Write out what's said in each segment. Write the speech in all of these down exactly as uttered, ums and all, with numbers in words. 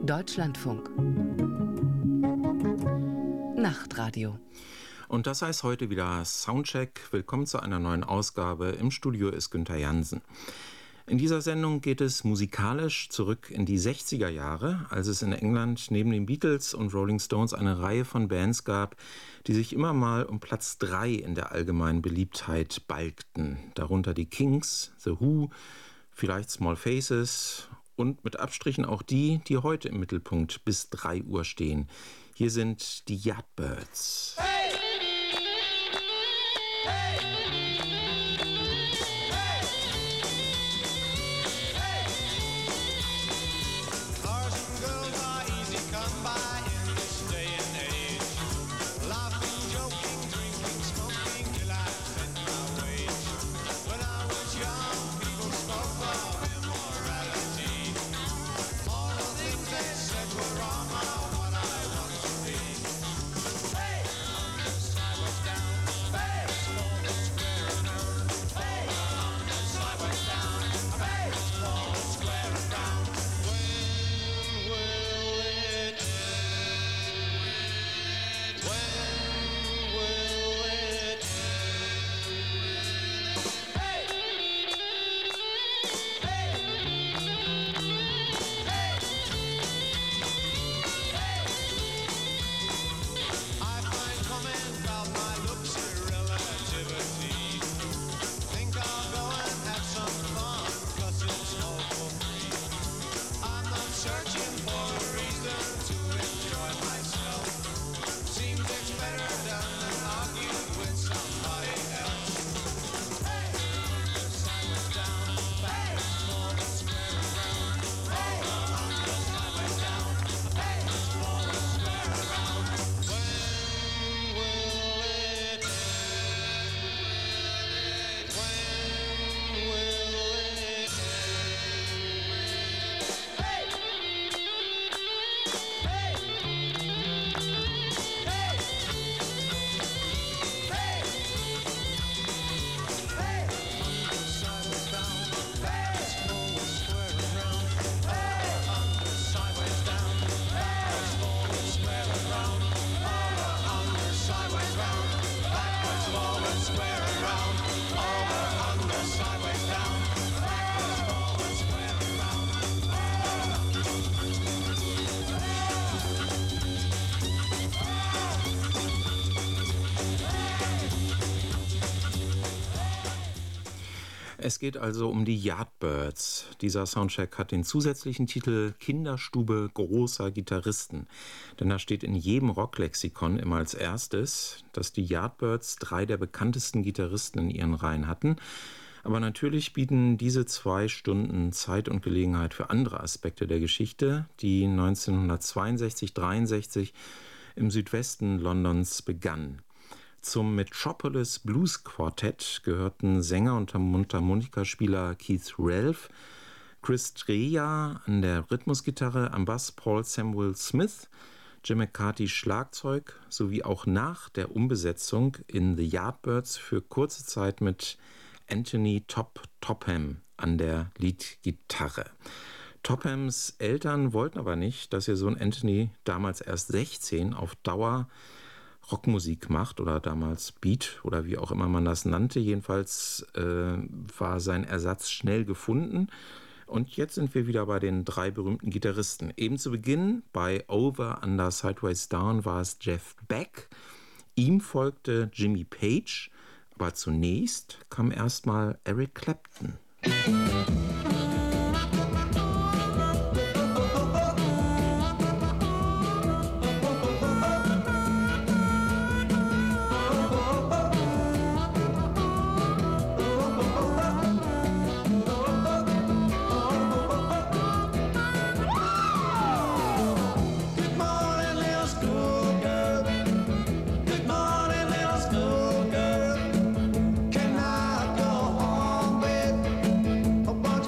Deutschlandfunk. Nachtradio. Und das heißt heute wieder Soundcheck. Willkommen zu einer neuen Ausgabe. Im Studio ist Günther Jansen. In dieser Sendung geht es musikalisch zurück in die sechziger Jahre, als es in England neben den Beatles und Rolling Stones eine Reihe von Bands gab, die sich immer mal um Platz drei in der allgemeinen Beliebtheit balgten. Darunter die Kings, The Who, vielleicht Small Faces und mit Abstrichen auch die, die heute im Mittelpunkt bis drei Uhr stehen. Hier sind die Yardbirds. Hey! Es geht also um die Yardbirds. Dieser Soundcheck hat den zusätzlichen Titel Kinderstube großer Gitarristen. Denn da steht in jedem Rocklexikon immer als erstes, dass die Yardbirds drei der bekanntesten Gitarristen in ihren Reihen hatten. Aber natürlich bieten diese zwei Stunden Zeit und Gelegenheit für andere Aspekte der Geschichte, die neunzehnhundertzweiundsechzig dreiundsechzig im Südwesten Londons begann. Zum Metropolis Blues Quartett gehörten Sänger und Mundharmonikaspieler Keith Relf, Chris Dreja an der Rhythmusgitarre, am Bass Paul Samuel Smith, Jim McCarthy Schlagzeug sowie auch nach der Umbesetzung in The Yardbirds für kurze Zeit mit Anthony Top Topham an der Leadgitarre. Tophams Eltern wollten aber nicht, dass ihr Sohn Anthony, damals erst sechzehn, auf Dauer Rockmusik macht oder damals Beat oder wie auch immer man das nannte. Jedenfalls äh, war sein Ersatz schnell gefunden. Und jetzt sind wir wieder bei den drei berühmten Gitarristen. Eben zu Beginn bei Over, Under, Sideways Down war es Jeff Beck. Ihm folgte Jimmy Page. Aber zunächst kam erstmal Eric Clapton. Can I go home with a bunch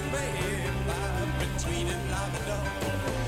baby, between it like a dog.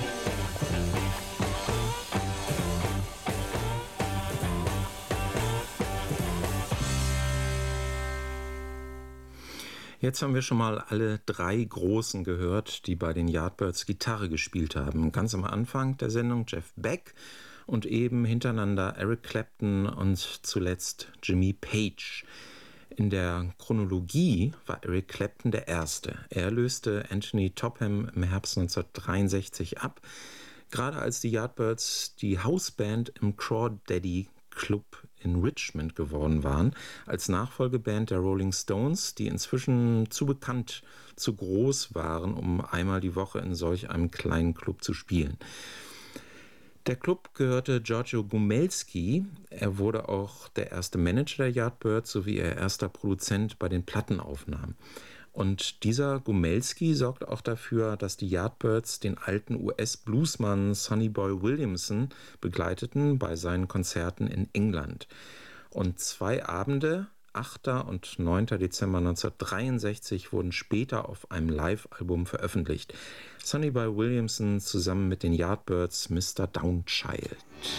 Jetzt haben wir schon mal alle drei Großen gehört, die bei den Yardbirds Gitarre gespielt haben. Ganz am Anfang der Sendung Jeff Beck und eben hintereinander Eric Clapton und zuletzt Jimmy Page. In der Chronologie war Eric Clapton der Erste. Er löste Anthony Topham im Herbst neunzehnhundertdreiundsechzig ab, gerade als die Yardbirds die Hausband im Crawdaddy Club in Richmond geworden waren, als Nachfolgeband der Rolling Stones, die inzwischen zu bekannt, zu groß waren, um einmal die Woche in solch einem kleinen Club zu spielen. Der Club gehörte Giorgio Gomelsky. Er wurde auch der erste Manager der Yardbirds sowie ihr erster Produzent bei den Plattenaufnahmen. Und dieser Gomelsky sorgt auch dafür, dass die Yardbirds den alten U S-Bluesmann Sonny Boy Williamson begleiteten bei seinen Konzerten in England. Und zwei Abende, achter und neunter Dezember neunzehnhundertdreiundsechzig, wurden später auf einem Live-Album veröffentlicht. Sonny Boy Williamson zusammen mit den Yardbirds Mister Downchild.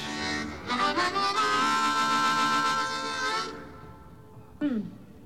Hm.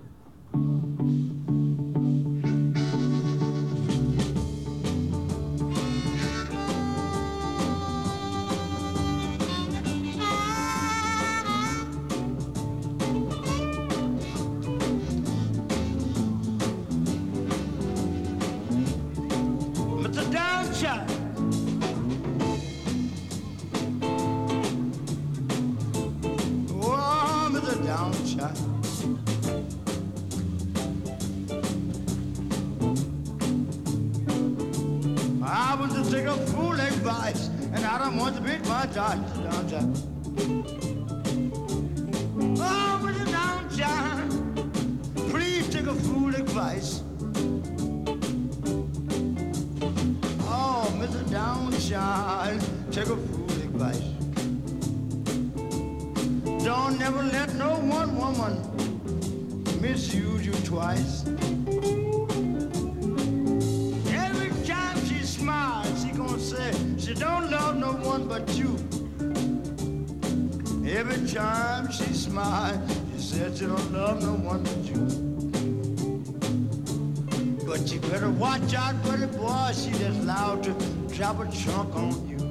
Drop a trunk on you.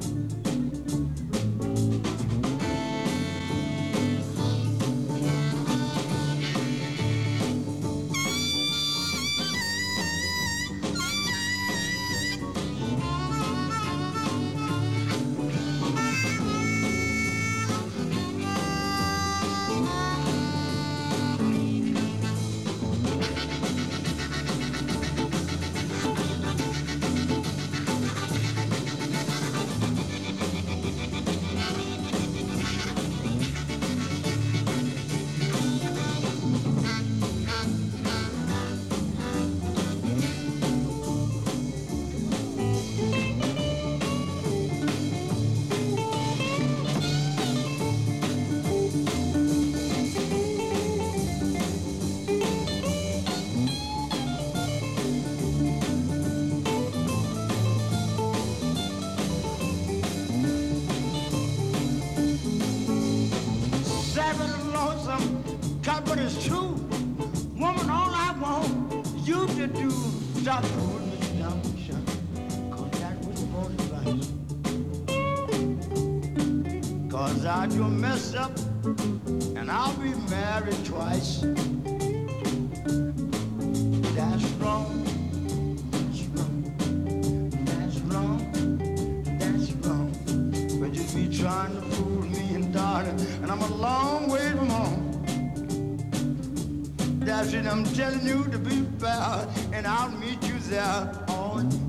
I'm telling you to be fair, and I'll meet you there all day.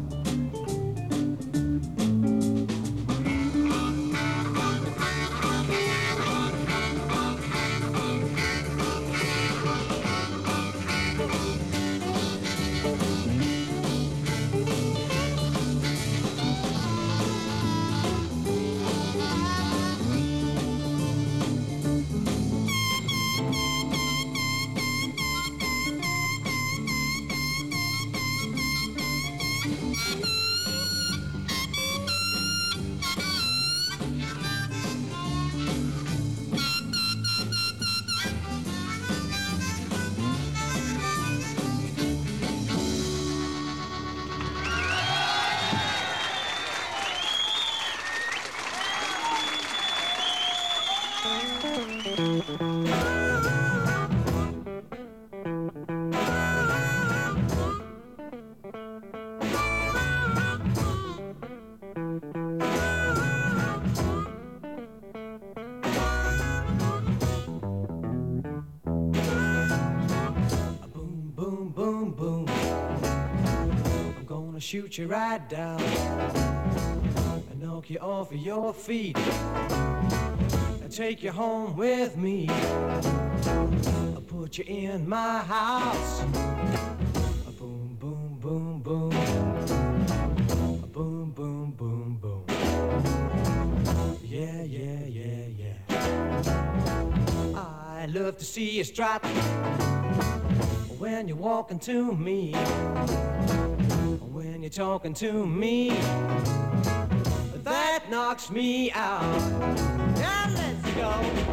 gonna shoot you right down and knock you off of your feet and take you home with me. I'll put you in my house. A boom, boom, boom, boom. A boom, boom, boom, boom. Yeah, yeah, yeah, yeah. I love to see you strut when you're walking to me, when you're talking to me. That knocks me out. Now let's go.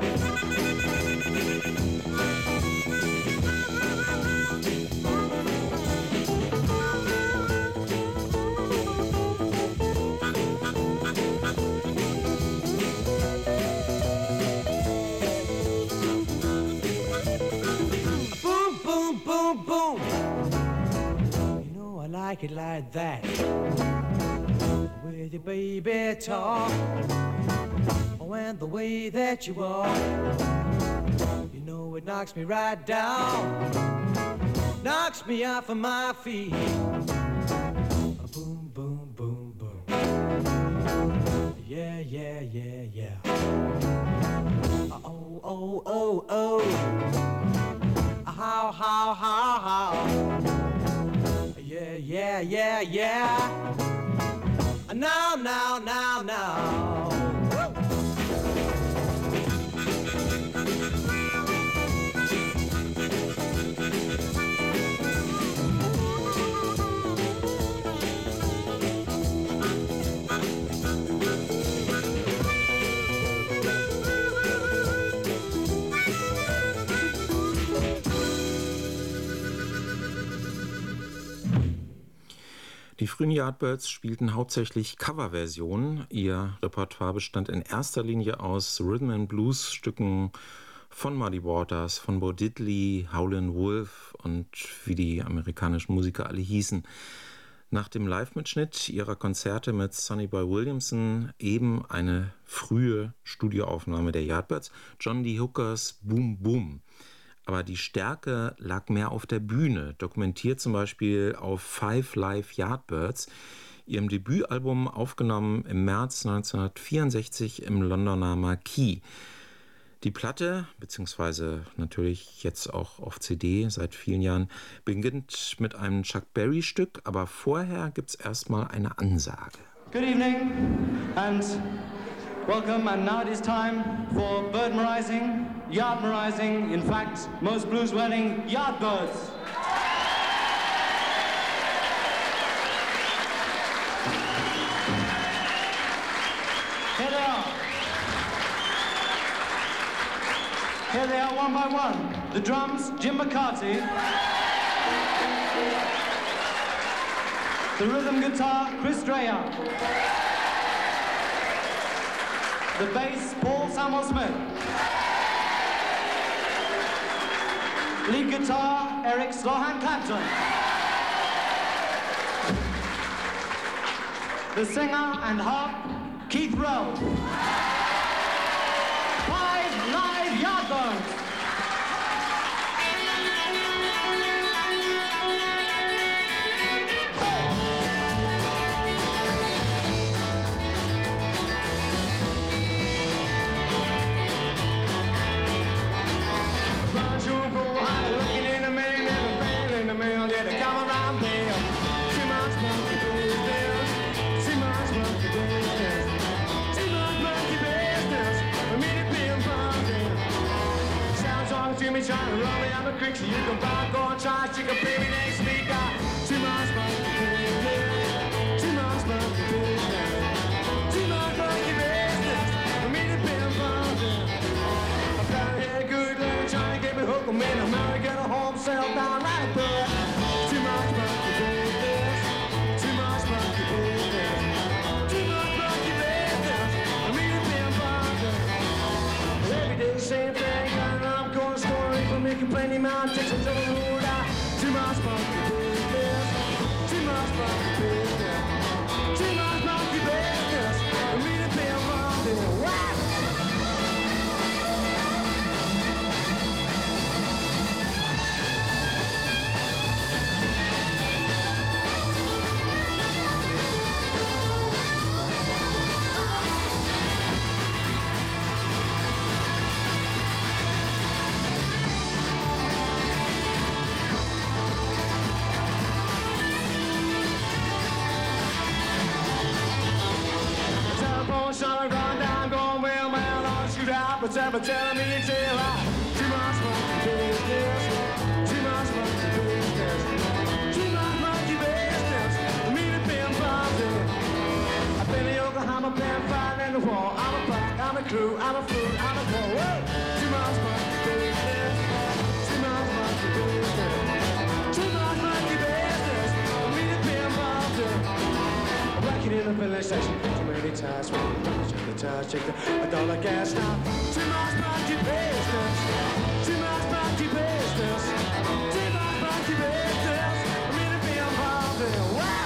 Boom, boom. You know I like it like that. With your baby talk, oh, and the way that you walk. You know it knocks me right down, knocks me off of my feet. Boom, boom, boom, boom. Yeah, yeah, yeah, yeah. Oh, oh, oh, oh. How, how, how, how. Yeah, yeah, yeah, yeah. Now, now, now, now. Die frühen Yardbirds spielten hauptsächlich Coverversionen. Ihr Repertoire bestand in erster Linie aus Rhythm and Blues Stücken von Muddy Waters, von Bo Diddley, Howlin' Wolf und wie die amerikanischen Musiker alle hießen. Nach dem Live-Mitschnitt ihrer Konzerte mit Sonny Boy Williamson eben eine frühe Studioaufnahme der Yardbirds, John Lee Hookers Boom Boom. Aber die Stärke lag mehr auf der Bühne, dokumentiert zum Beispiel auf Five Live Yardbirds, ihrem Debütalbum aufgenommen im März neunzehnhundertvierundsechzig im Londoner Marquis. Die Platte, beziehungsweise natürlich jetzt auch auf C D seit vielen Jahren, beginnt mit einem Chuck Berry-Stück, aber vorher gibt es erstmal eine Ansage. Good evening and welcome, and now it is time for birdmerizing, yardmerizing, in fact, most blues-wedding Yardbirds. Here they are. Here they are one by one. The drums, Jim McCarty. The rhythm guitar, Chris Dreyer. The bass, Paul Samuel Smith. Lead guitar, Eric Slohan Clapton. The singer and harp, Keith Rowe. Five Live Yardbirds. Trying to run me out the creek so you can buy, go and try, chick a baby next week. Too much monkey business, too much monkey business, too much monkey business, for me to be involved in. I'm down here good lady trying to get me hooked, I'm in America, a home sale down right there. Too much monkey business, too much monkey business, too much monkey business, for me to be involved in. Every day same thing, and I'm going to making plenty mountain Texas on the road out. Too much monkey business, too much monkey business, too much monkey business, for me to be involved in. What? going, going down, going well, man, I'll shoot out, but never telling me until I too much monkey business, too much monkey business, too much monkey business, me to be involved in. I've been in Yokohama, been fighting in the war. I'm a black, I'm a crew, I'm a fool, I'm a poor. Whoa, too much monkey business, too much monkey business, too much monkey business, me to be involved in. I'm working in a filling station too many times. Check the tires, check the a dollar gas now. Too much monkey business, too much monkey business, too much monkey business, me to be involved in. Wow,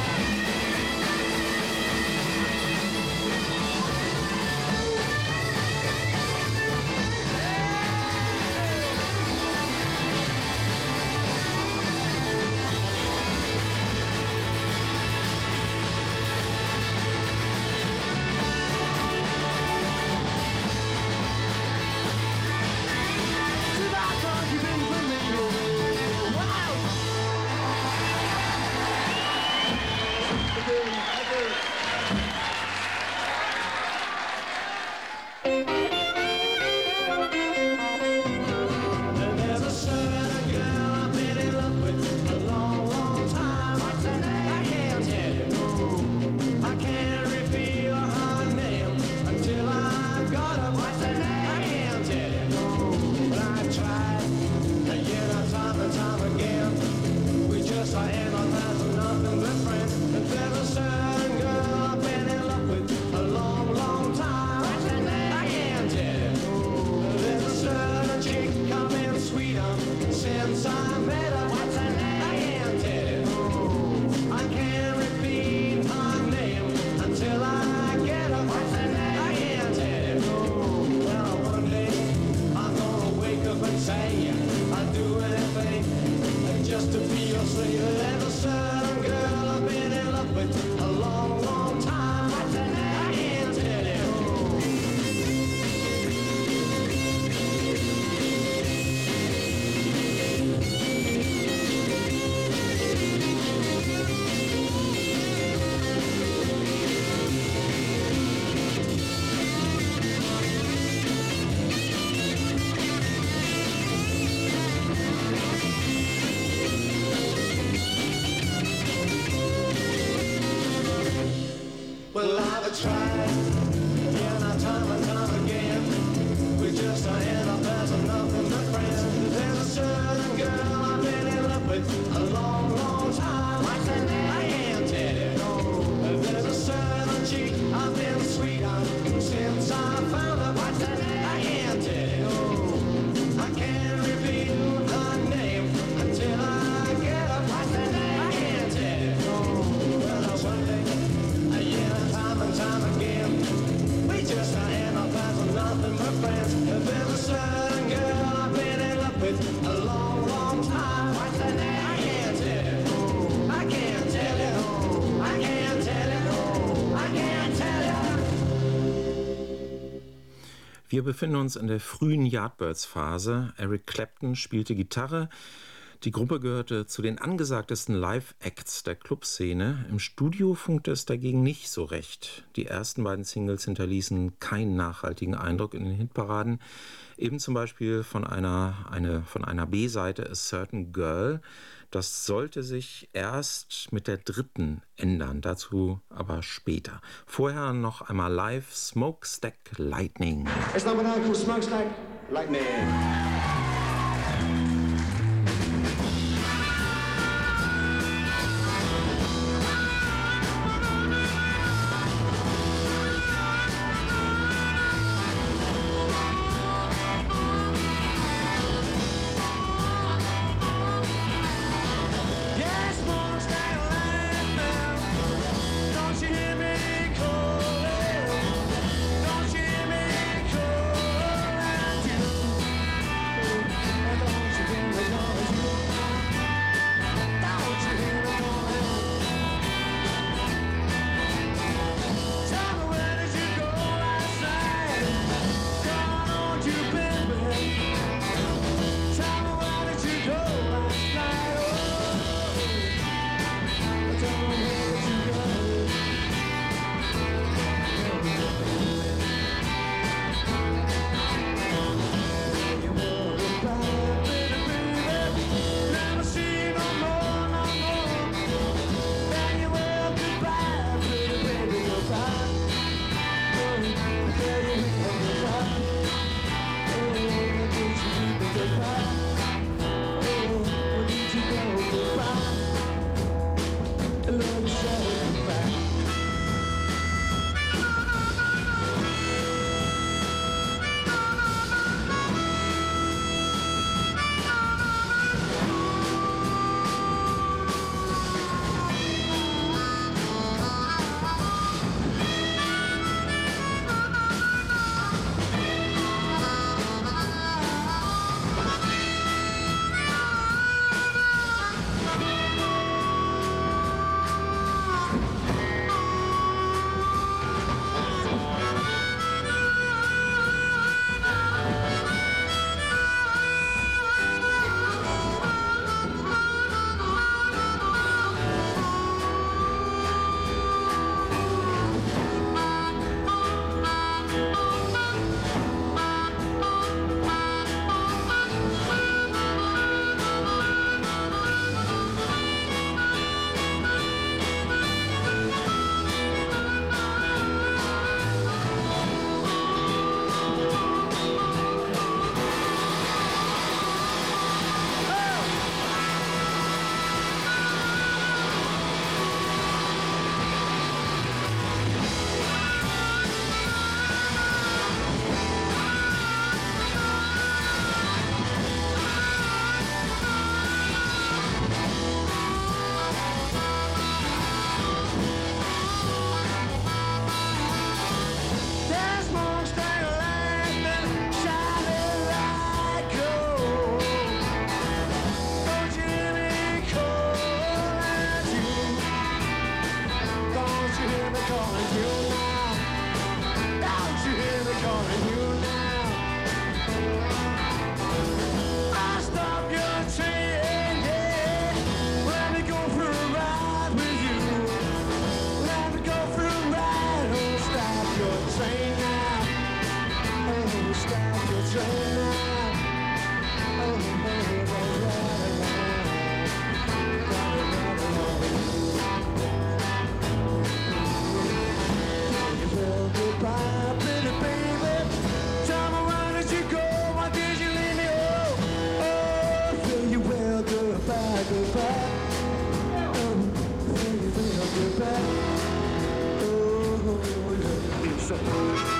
Wir befinden uns in der frühen Yardbirds-Phase. Eric Clapton spielte Gitarre. Die Gruppe gehörte zu den angesagtesten Live-Acts der Clubszene. Im Studio funkte es dagegen nicht so recht. Die ersten beiden Singles hinterließen keinen nachhaltigen Eindruck in den Hitparaden. Eben zum Beispiel von einer, eine, von einer B-Seite A Certain Girl. Das sollte sich erst mit der dritten ändern, dazu aber später. Vorher noch einmal live Smokestack Lightning. It's number nine called Smokestack Lightning. calling you now. Don't you hear me calling you now? I'll stop your train, yeah. Let me go for a ride with you. Let me go for a ride. Oh, stop your train now. Oh, stop your train now. Oh, baby, right around. Goodbye, pretty baby. Tell me, why did you go? Why did you leave me? Oh, oh, fare you well, goodbye, goodbye. Oh, fare you well, goodbye. Oh, yeah, so.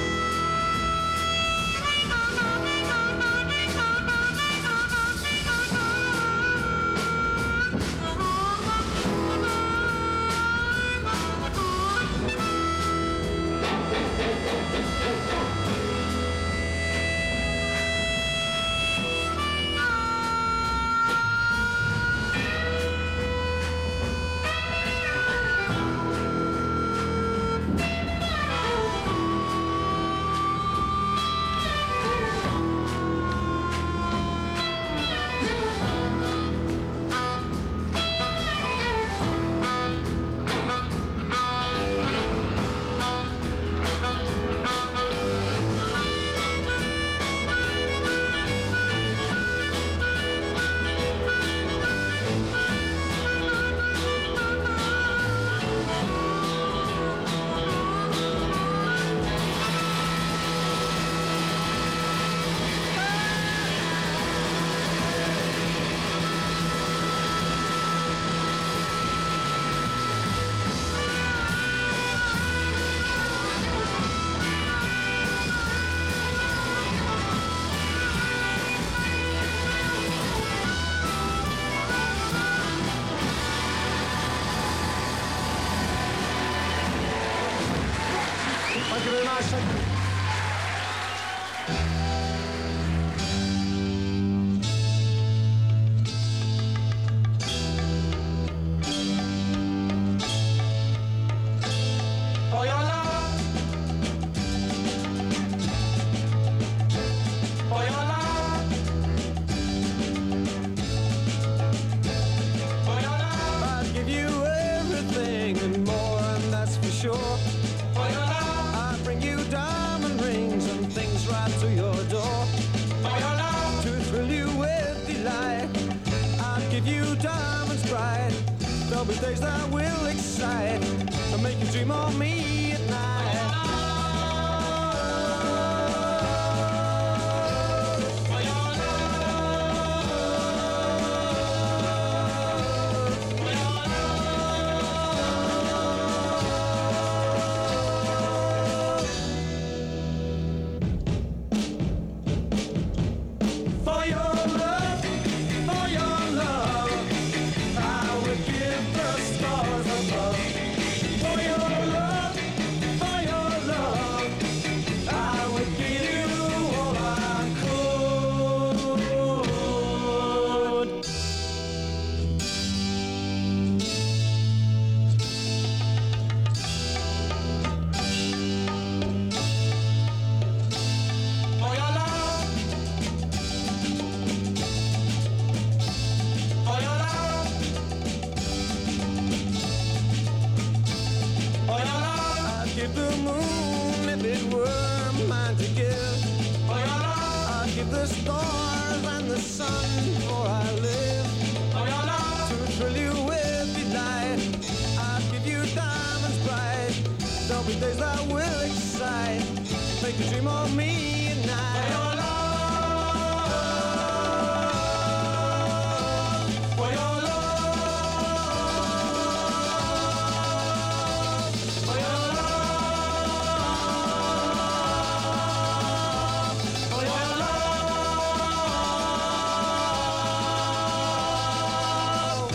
Thank you very much. Thank you. For your love, for your love, for your love, I'd give you everything and more, and that's for sure. For your love, I'd bring you diamond rings and things right to your door. For your love, to thrill you with delight, I'd give you diamonds bright. There'll be days that will excite and make you dream of me at night. For your love, for your love, for your love, for your love, I would give the stars above. For your love, for your love, I would give you all I could. For your love, for your love, for your love, I'd give the moon if it were mine to give. For your love, I'd give the stars and the sun for I live. For your love, to thrill you with delight, I'd give you diamonds bright. There'll be days that will excite, make you dream of me at night. For your love, for your love, for your love, for your love.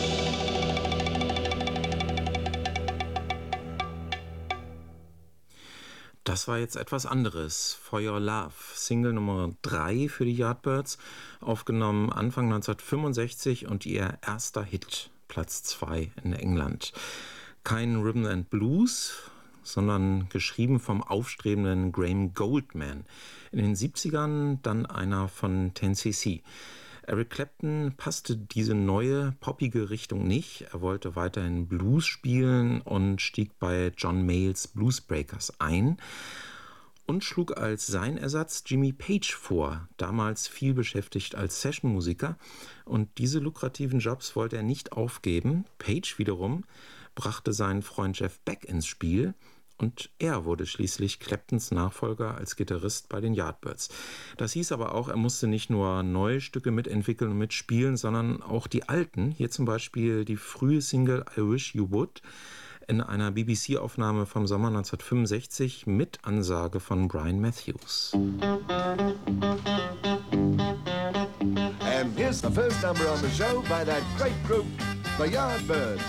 Das war jetzt etwas anderes. For Your Love, Single Nummer drei für die Yardbirds, aufgenommen Anfang neunzehnhundertfünfundsechzig und ihr erster Hit, Platz zwei in England. Kein Rhythm and Blues, sondern geschrieben vom aufstrebenden Graham Gouldman. In den siebzigern dann einer von ten C C. Eric Clapton passte diese neue, poppige Richtung nicht. Er wollte weiterhin Blues spielen und stieg bei John Mayall's Bluesbreakers ein und schlug als sein Ersatz Jimmy Page vor, damals viel beschäftigt als Sessionmusiker. Und diese lukrativen Jobs wollte er nicht aufgeben. Page wiederum brachte seinen Freund Jeff Beck ins Spiel. Und er wurde schließlich Claptons Nachfolger als Gitarrist bei den Yardbirds. Das hieß aber auch, er musste nicht nur neue Stücke mitentwickeln und mitspielen, sondern auch die alten. Hier zum Beispiel die frühe Single I Wish You Would in einer B B C-Aufnahme vom Sommer neunzehnhundertfünfundsechzig mit Ansage von Brian Matthews. And here's the first number on the show by that great group, the Yardbirds.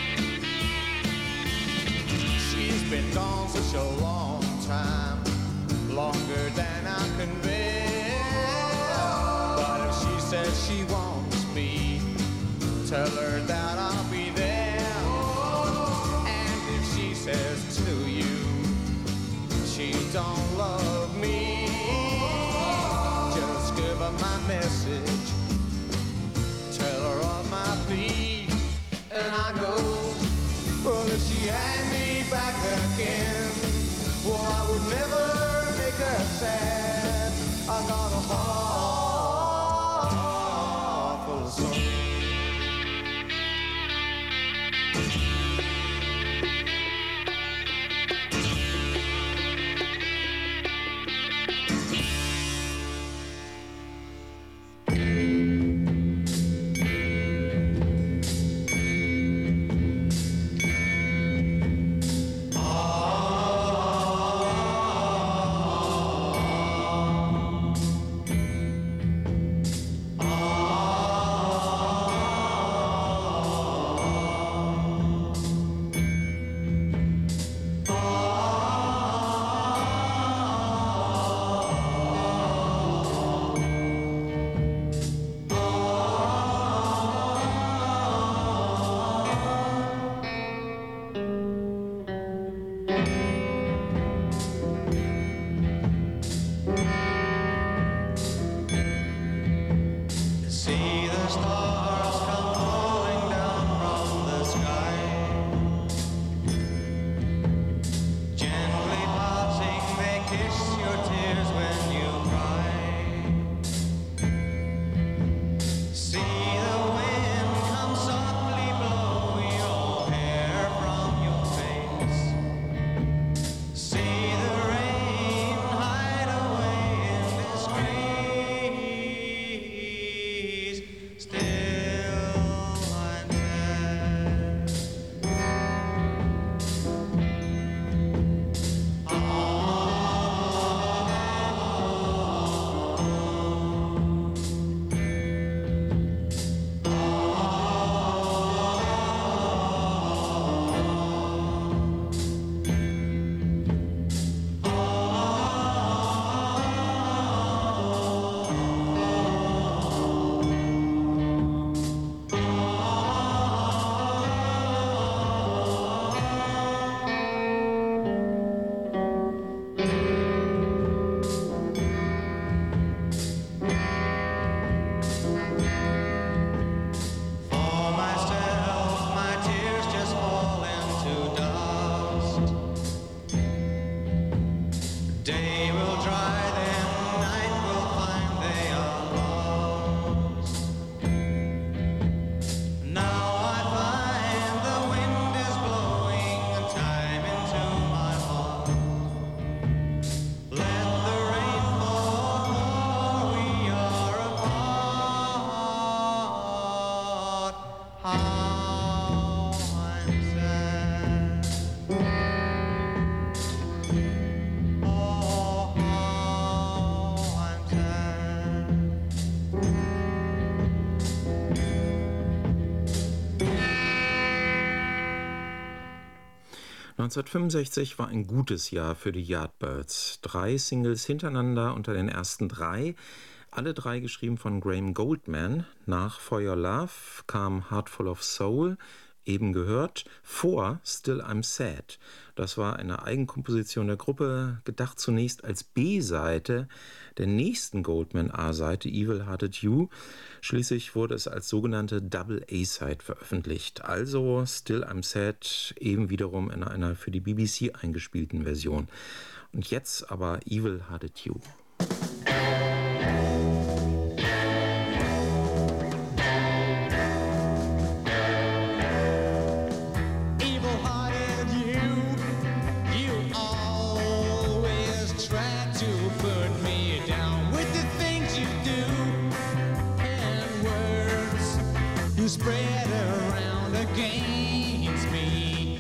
She's been gone such a long time. longer than I can bear. But if she says she wants me, tell her that I'll be there. And if she says to you she don't love me, just give her my message, tell her of my plea, and I go. Well, if she had me back again, well, I would never make her sad. I got a heart full of soul. neunzehnhundertfünfundsechzig war ein gutes Jahr für die Yardbirds. Drei Singles hintereinander unter den ersten drei, alle drei geschrieben von Graham Goldman. Nach For Your Love kam Heart Full of Soul, eben gehört, vor Still I'm Sad. Das war eine Eigenkomposition der Gruppe, gedacht zunächst als B-Seite der nächsten Goldman-A-Seite, Evil Hearted You. Schließlich wurde es als sogenannte Double A-Side veröffentlicht. Also Still I'm Sad eben wiederum in einer für die B B C eingespielten Version. Und jetzt aber Evil Hearted You. Spread around against me.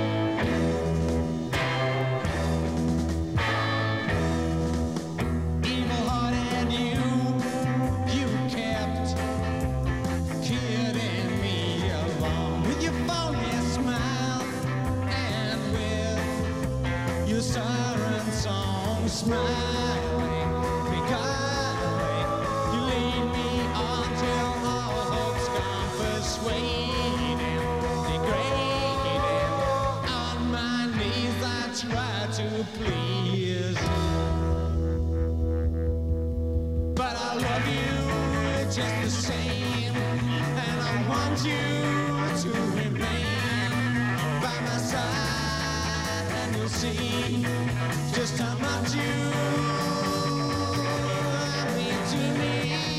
Evil heart and you, you kept kidding me along with your phony smile and with your siren song. smiling, beguiling. You lead me on till all hope's gone, persuading, degrading. On my knees I try to please, but I love you just the same, and I want you to remain by my side, and you'll see just how much you mean to me.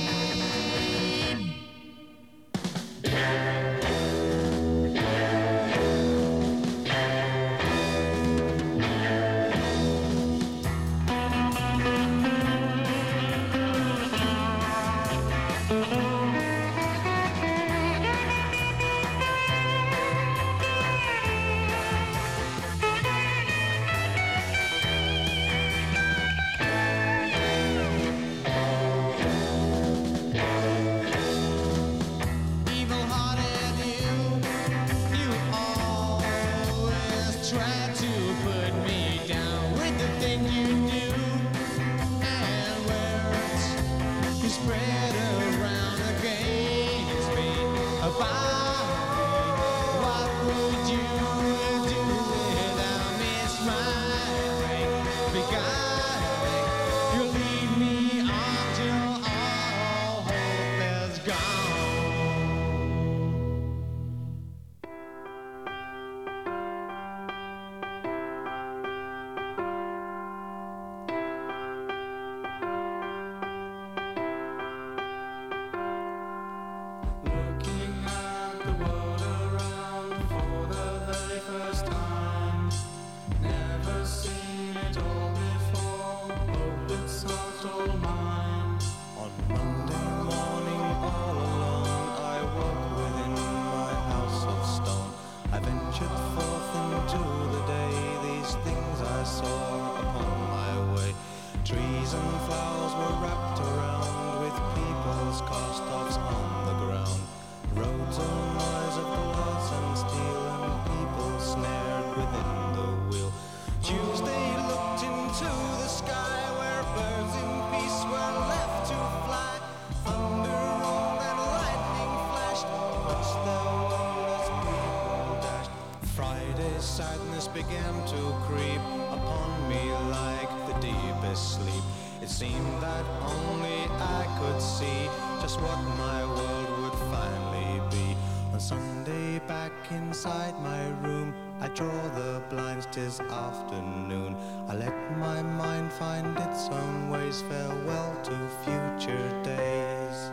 Afternoon, I let my mind find its own ways. Farewell to future days.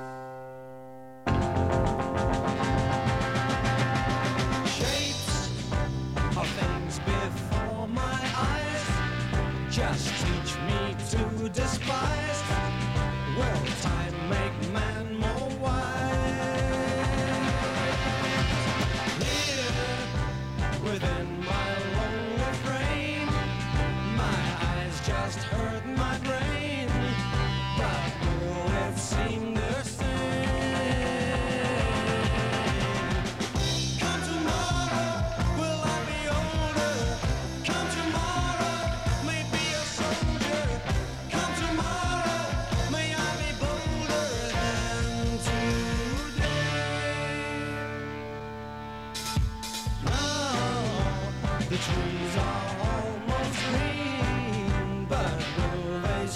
Shapes of things before my eyes just teach me to despise. Will time make man more wise? Here within my lonely frame, my eyes just hurt my brain, but will it seem the same? Come tomorrow, will I be older? Come tomorrow, may be a soldier. Come tomorrow, may I be bolder than today. Now the trees are almost green, but will they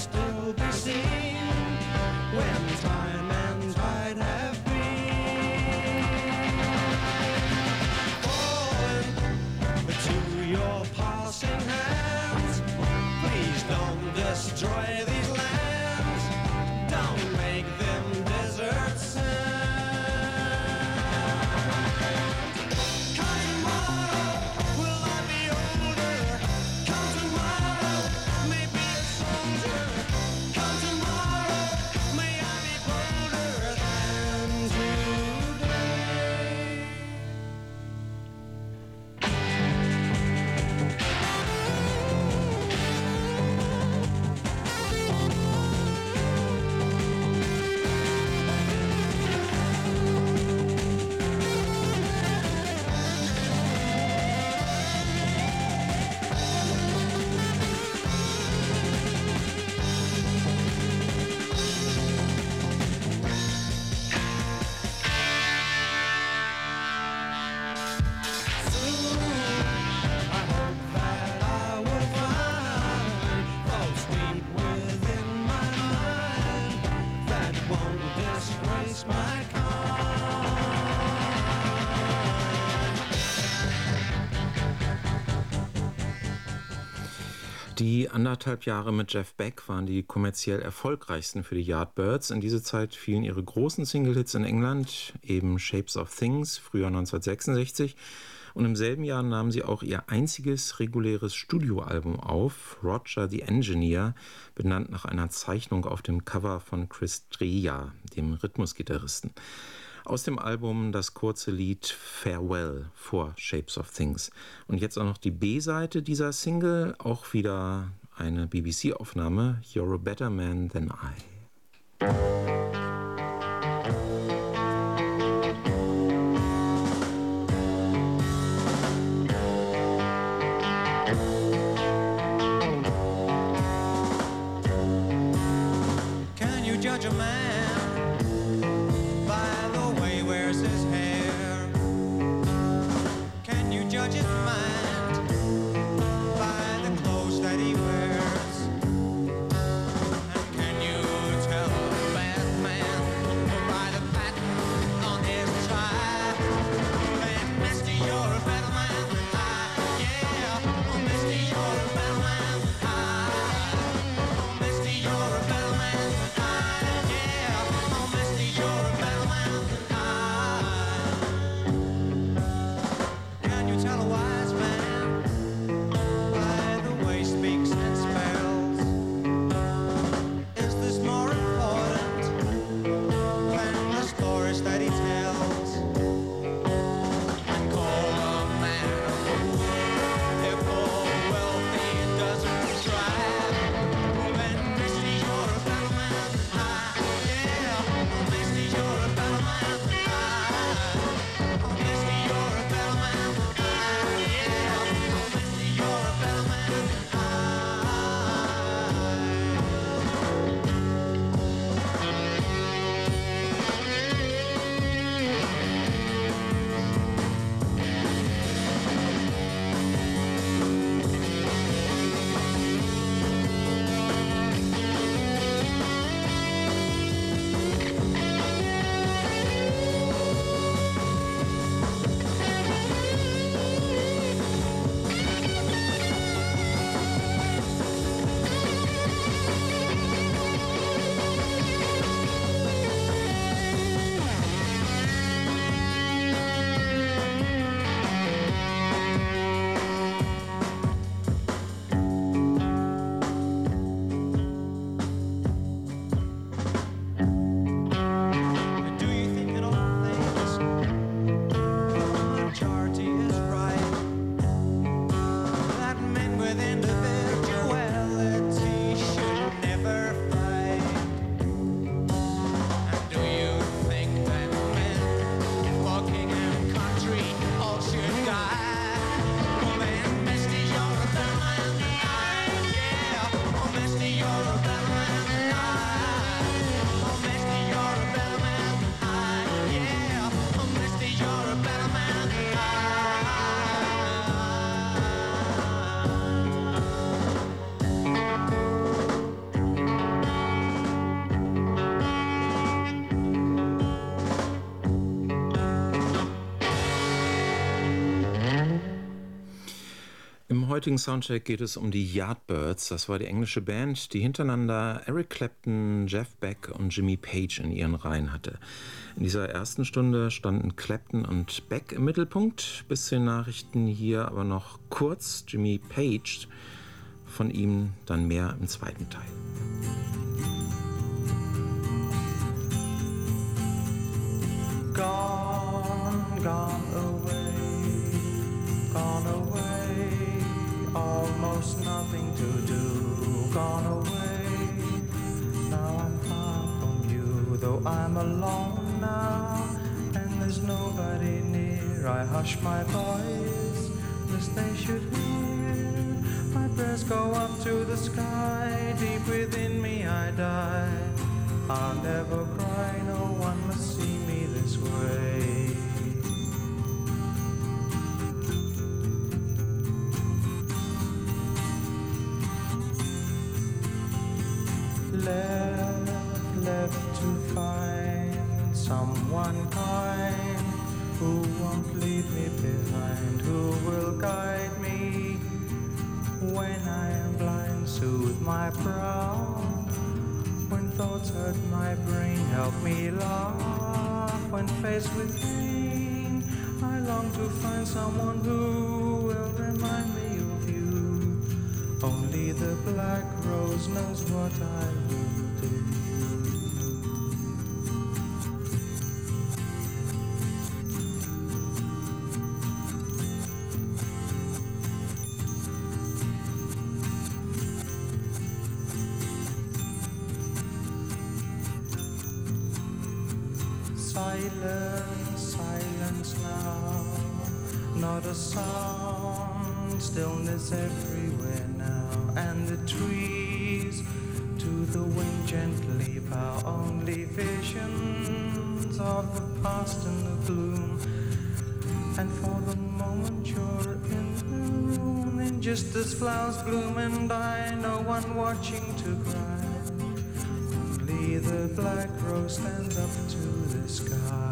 Die anderthalb Jahre mit Jeff Beck waren die kommerziell erfolgreichsten für die Yardbirds. In diese Zeit fielen ihre großen Single-Hits in England, eben Shapes of Things, früher neunzehnhundertsechsundsechzig. Und im selben Jahr nahmen sie auch ihr einziges reguläres Studioalbum auf, Roger the Engineer, benannt nach einer Zeichnung auf dem Cover von Chris Dreja, dem Rhythmusgitarristen. Aus dem Album das kurze Lied Farewell vor Shapes of Things. Und jetzt auch noch die B-Seite dieser Single, auch wieder eine B B C-Aufnahme, You're a Better Man Than I. Can you judge a man by the way he wears his hair? Can you judge his mind by the clothes that he wears? And can you tell a bad man by the pattern on his tie? And mister, you're a better man than I. Yeah, oh mister, you're a better man than I. Oh mister, you're a better man than I. Yeah, oh mister, you're a better man than I. Can you tell a wise man by the way he speaks and spells? Is this more important than the stories that he tells? And call a man a fool if all wealthy doesn't strive. Then mister, you're a better man than I. Yeah, oh mister, you're a better man than I. Oh mister, you're a better man than I. Yeah, oh mister, you're a better man than I. Do you think that all things the majority is right? That men with individuality should never fight? And do you think that men in Buckingham country all should die? Oh man, mister, you're a better man than I. Yeah, oh mister, you're a better man than I. Oh mister, you're a better man than I. Yeah, oh mister, you're a better man than I. Im heutigen Soundcheck geht es um die Yardbirds. Das war die englische Band, die hintereinander Eric Clapton, Jeff Beck und Jimmy Page in ihren Reihen hatte. In dieser ersten Stunde standen Clapton und Beck im Mittelpunkt. Bis zu den Nachrichten hier aber noch kurz Jimmy Page. Von ihm dann mehr im zweiten Teil. Gone, gone away, gone away, almost nothing to do, gone away. Now I'm far from you, though I'm alone now, and there's nobody near. I hush my voice, lest they should hear. My prayers go up to the sky, deep within me I die. I'll never cry, no one must see me this way. Left, left to find someone kind who won't leave me behind, who will guide me when I am blind. soothe my brow. When thoughts hurt my brain, help me laugh. When faced with pain, I long to find someone who will remind me of you. Only the black rose knows what I will do. Silence, silence now, not a sound, stillness everywhere now, and the trees to the wind gently bow, only visions of the past in the gloom, and for the moment you're in the room, and just as flowers bloom and die, no one watching to cry. The black rose stands up to the sky.